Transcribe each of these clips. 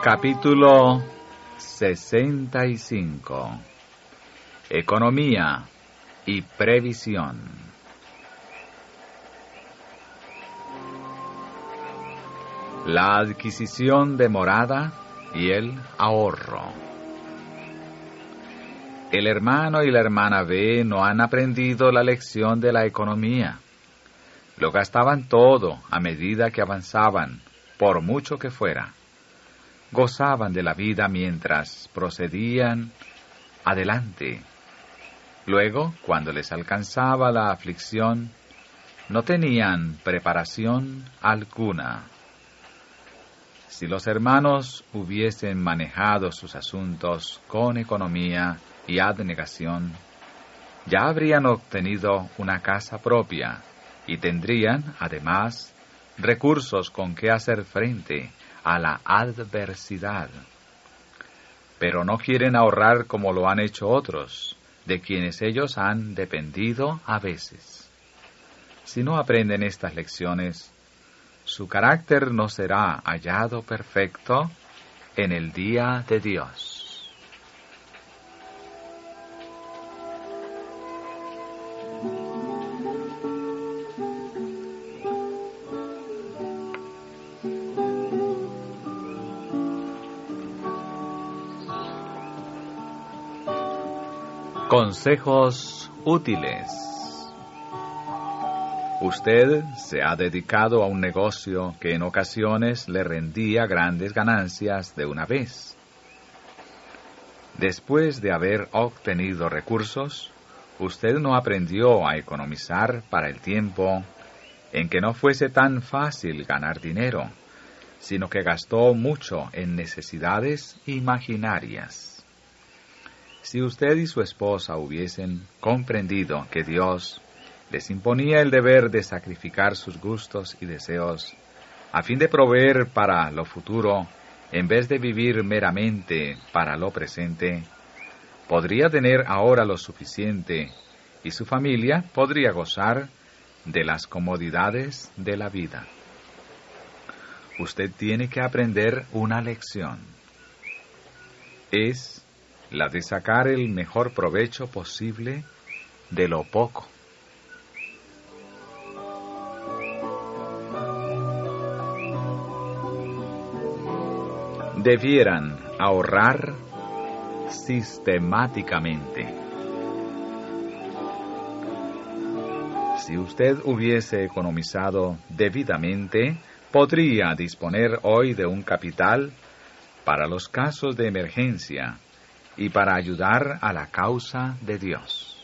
Capítulo 65. Economía y previsión. La adquisición de morada y el ahorro. El hermano y la hermana B no han aprendido la lección de la economía. Lo gastaban todo a medida que avanzaban, por mucho que fuera. Gozaban de la vida mientras procedían adelante. Luego, cuando les alcanzaba la aflicción, no tenían preparación alguna. Si los hermanos hubiesen manejado sus asuntos con economía y abnegación, ya habrían obtenido una casa propia y tendrían, además, recursos con que hacer frente a la adversidad. Pero no quieren ahorrar como lo han hecho otros, de quienes ellos han dependido a veces. Si no aprenden estas lecciones, su carácter no será hallado perfecto en el día de Dios. Consejos útiles. Usted se ha dedicado a un negocio que en ocasiones le rendía grandes ganancias de una vez. Después de haber obtenido recursos, usted no aprendió a economizar para el tiempo en que no fuese tan fácil ganar dinero, sino que gastó mucho en necesidades imaginarias. Si usted y su esposa hubiesen comprendido que Dios les imponía el deber de sacrificar sus gustos y deseos a fin de proveer para lo futuro, en vez de vivir meramente para lo presente, podría tener ahora lo suficiente y su familia podría gozar de las comodidades de la vida. Usted tiene que aprender una lección. Es la de sacar el mejor provecho posible de lo poco. Debieran ahorrar sistemáticamente. Si usted hubiese economizado debidamente, podría disponer hoy de un capital para los casos de emergencia y para ayudar a la causa de Dios.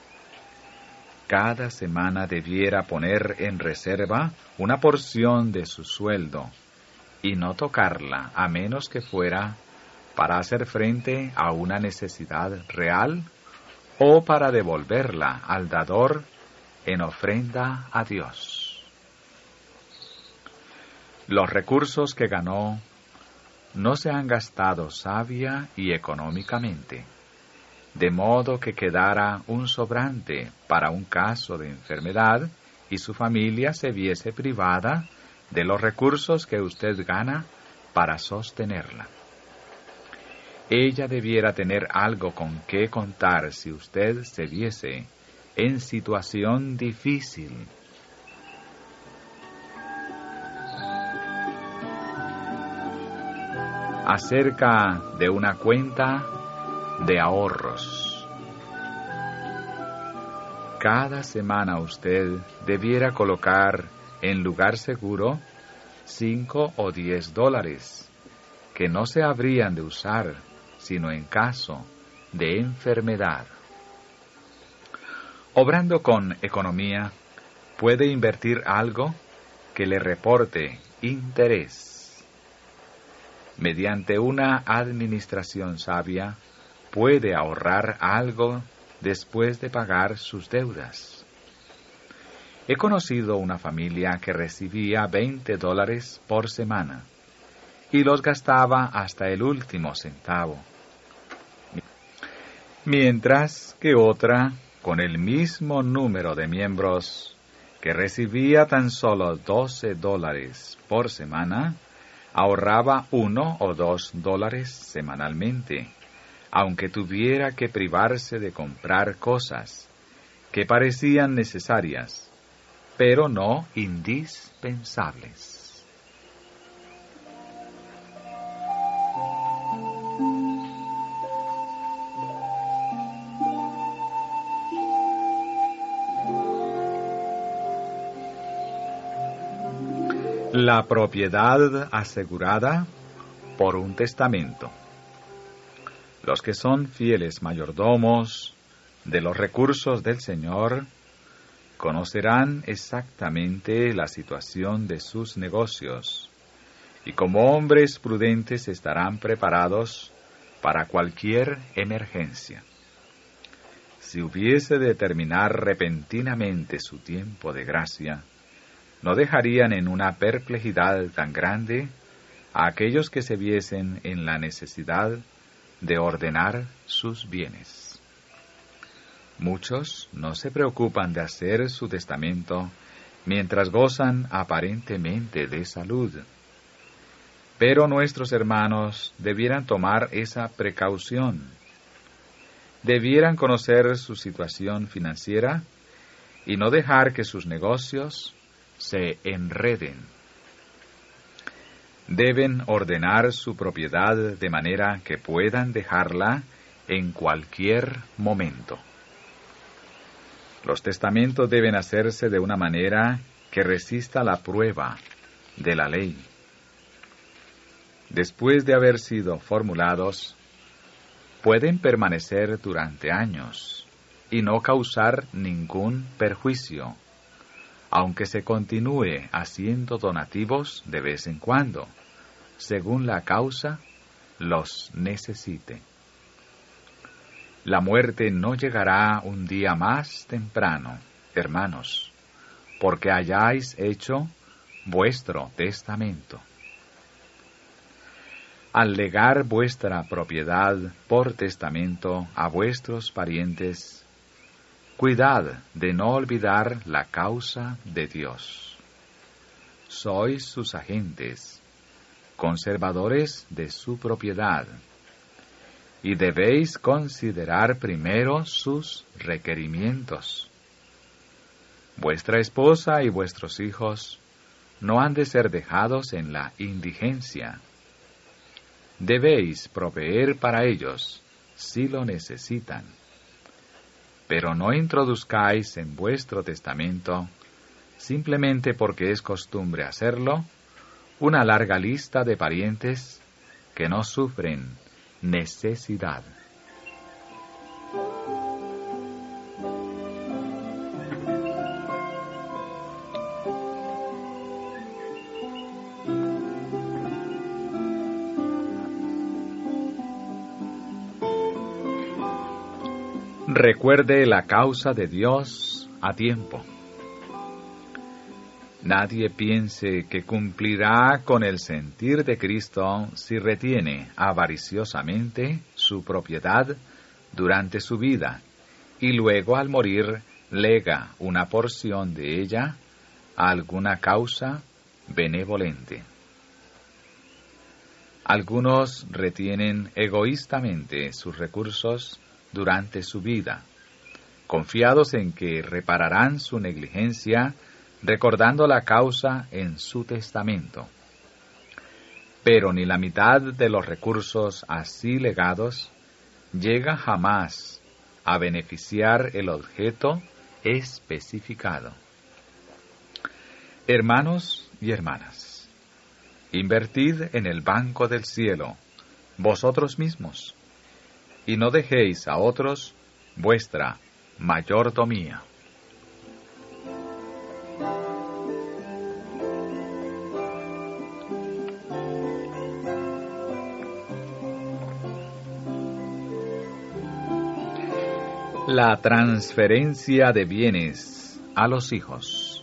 Cada semana debiera poner en reserva una porción de su sueldo y no tocarla a menos que fuera para hacer frente a una necesidad real o para devolverla al dador en ofrenda a Dios. Los recursos que ganó no se han gastado sabia y económicamente, de modo que quedara un sobrante para un caso de enfermedad y su familia se viese privada de los recursos que usted gana para sostenerla. Ella debiera tener algo con qué contar si usted se viese en situación difícil. Acerca de una cuenta de ahorros. Cada semana usted debiera colocar en lugar seguro $5 o $10, que no se habrían de usar sino en caso de enfermedad. Obrando con economía, puede invertir algo que le reporte interés. Mediante una administración sabia, puede ahorrar algo después de pagar sus deudas. He conocido una familia que recibía $20 por semana y los gastaba hasta el último centavo, mientras que otra, con el mismo número de miembros, que recibía tan solo $12 por semana, ahorraba $1 o $2 semanalmente, aunque tuviera que privarse de comprar cosas que parecían necesarias, pero no indispensables. La propiedad asegurada por un testamento. Los que son fieles mayordomos de los recursos del Señor conocerán exactamente la situación de sus negocios y como hombres prudentes estarán preparados para cualquier emergencia. Si hubiese de terminar repentinamente su tiempo de gracia, no dejarían en una perplejidad tan grande a aquellos que se viesen en la necesidad de ordenar sus bienes. Muchos no se preocupan de hacer su testamento mientras gozan aparentemente de salud. Pero nuestros hermanos debieran tomar esa precaución. Debieran conocer su situación financiera y no dejar que sus negocios se enreden. Deben ordenar su propiedad de manera que puedan dejarla en cualquier momento. Los testamentos deben hacerse de una manera que resista la prueba de la ley. Después de haber sido formulados, pueden permanecer durante años y no causar ningún perjuicio, aunque se continúe haciendo donativos de vez en cuando, según la causa los necesite. La muerte no llegará un día más temprano, hermanos, porque hayáis hecho vuestro testamento. Al legar vuestra propiedad por testamento a vuestros parientes, cuidad de no olvidar la causa de Dios. Sois sus agentes, conservadores de su propiedad, y debéis considerar primero sus requerimientos. Vuestra esposa y vuestros hijos no han de ser dejados en la indigencia. Debéis proveer para ellos si lo necesitan. Pero no introduzcáis en vuestro testamento, simplemente porque es costumbre hacerlo, una larga lista de parientes que no sufren necesidad. Recuerde la causa de Dios a tiempo. Nadie piense que cumplirá con el sentir de Cristo si retiene avariciosamente su propiedad durante su vida y luego al morir lega una porción de ella a alguna causa benevolente. Algunos retienen egoístamente sus recursos durante su vida, confiados en que repararán su negligencia recordando la causa en su testamento. Pero ni la mitad de los recursos así legados llega jamás a beneficiar el objeto especificado. Hermanos y hermanas, invertid en el banco del cielo vosotros mismos, y no dejéis a otros vuestra mayordomía. La transferencia de bienes a los hijos.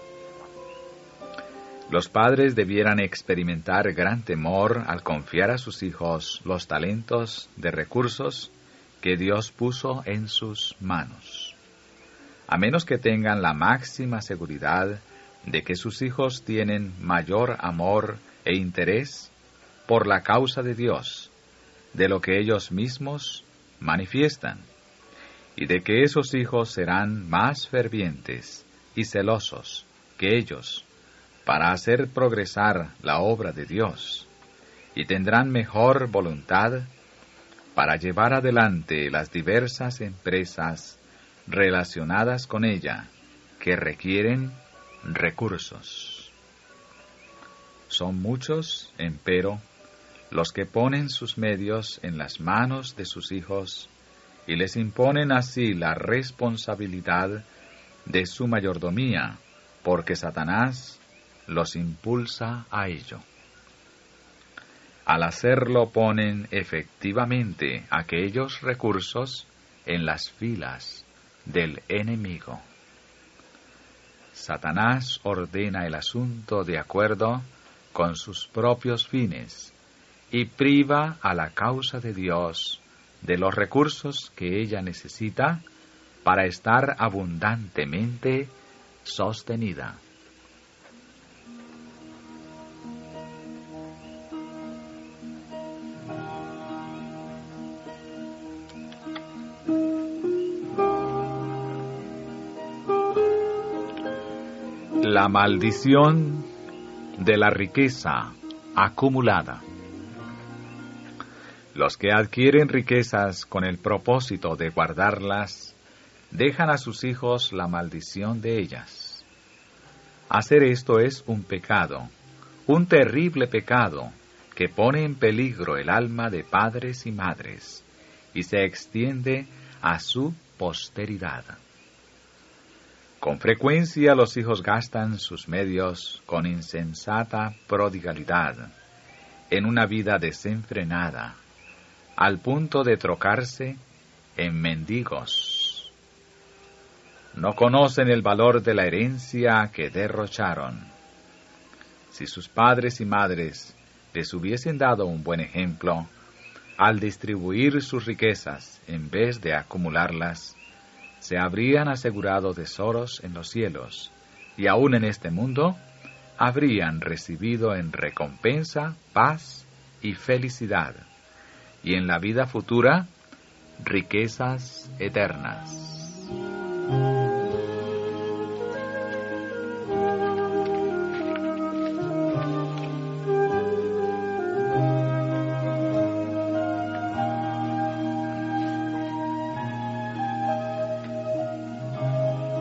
Los padres debieran experimentar gran temor al confiar a sus hijos los talentos de recursos que Dios puso en sus manos, a menos que tengan la máxima seguridad de que sus hijos tienen mayor amor e interés por la causa de Dios, de lo que ellos mismos manifiestan, y de que esos hijos serán más fervientes y celosos que ellos para hacer progresar la obra de Dios, y tendrán mejor voluntad para llevar adelante las diversas empresas relacionadas con ella que requieren recursos. Son muchos, empero, los que ponen sus medios en las manos de sus hijos y les imponen así la responsabilidad de su mayordomía, porque Satanás los impulsa a ello. Al hacerlo ponen efectivamente aquellos recursos en las filas del enemigo. Satanás ordena el asunto de acuerdo con sus propios fines y priva a la causa de Dios de los recursos que ella necesita para estar abundantemente sostenida. La maldición de la riqueza acumulada. Los que adquieren riquezas con el propósito de guardarlas, dejan a sus hijos la maldición de ellas. Hacer esto es un pecado, un terrible pecado, que pone en peligro el alma de padres y madres, y se extiende a su posteridad. Con frecuencia los hijos gastan sus medios con insensata prodigalidad, en una vida desenfrenada, al punto de trocarse en mendigos. No conocen el valor de la herencia que derrocharon. Si sus padres y madres les hubiesen dado un buen ejemplo, al distribuir sus riquezas en vez de acumularlas, se habrían asegurado tesoros en los cielos, y aún en este mundo habrían recibido en recompensa paz y felicidad, y en la vida futura riquezas eternas.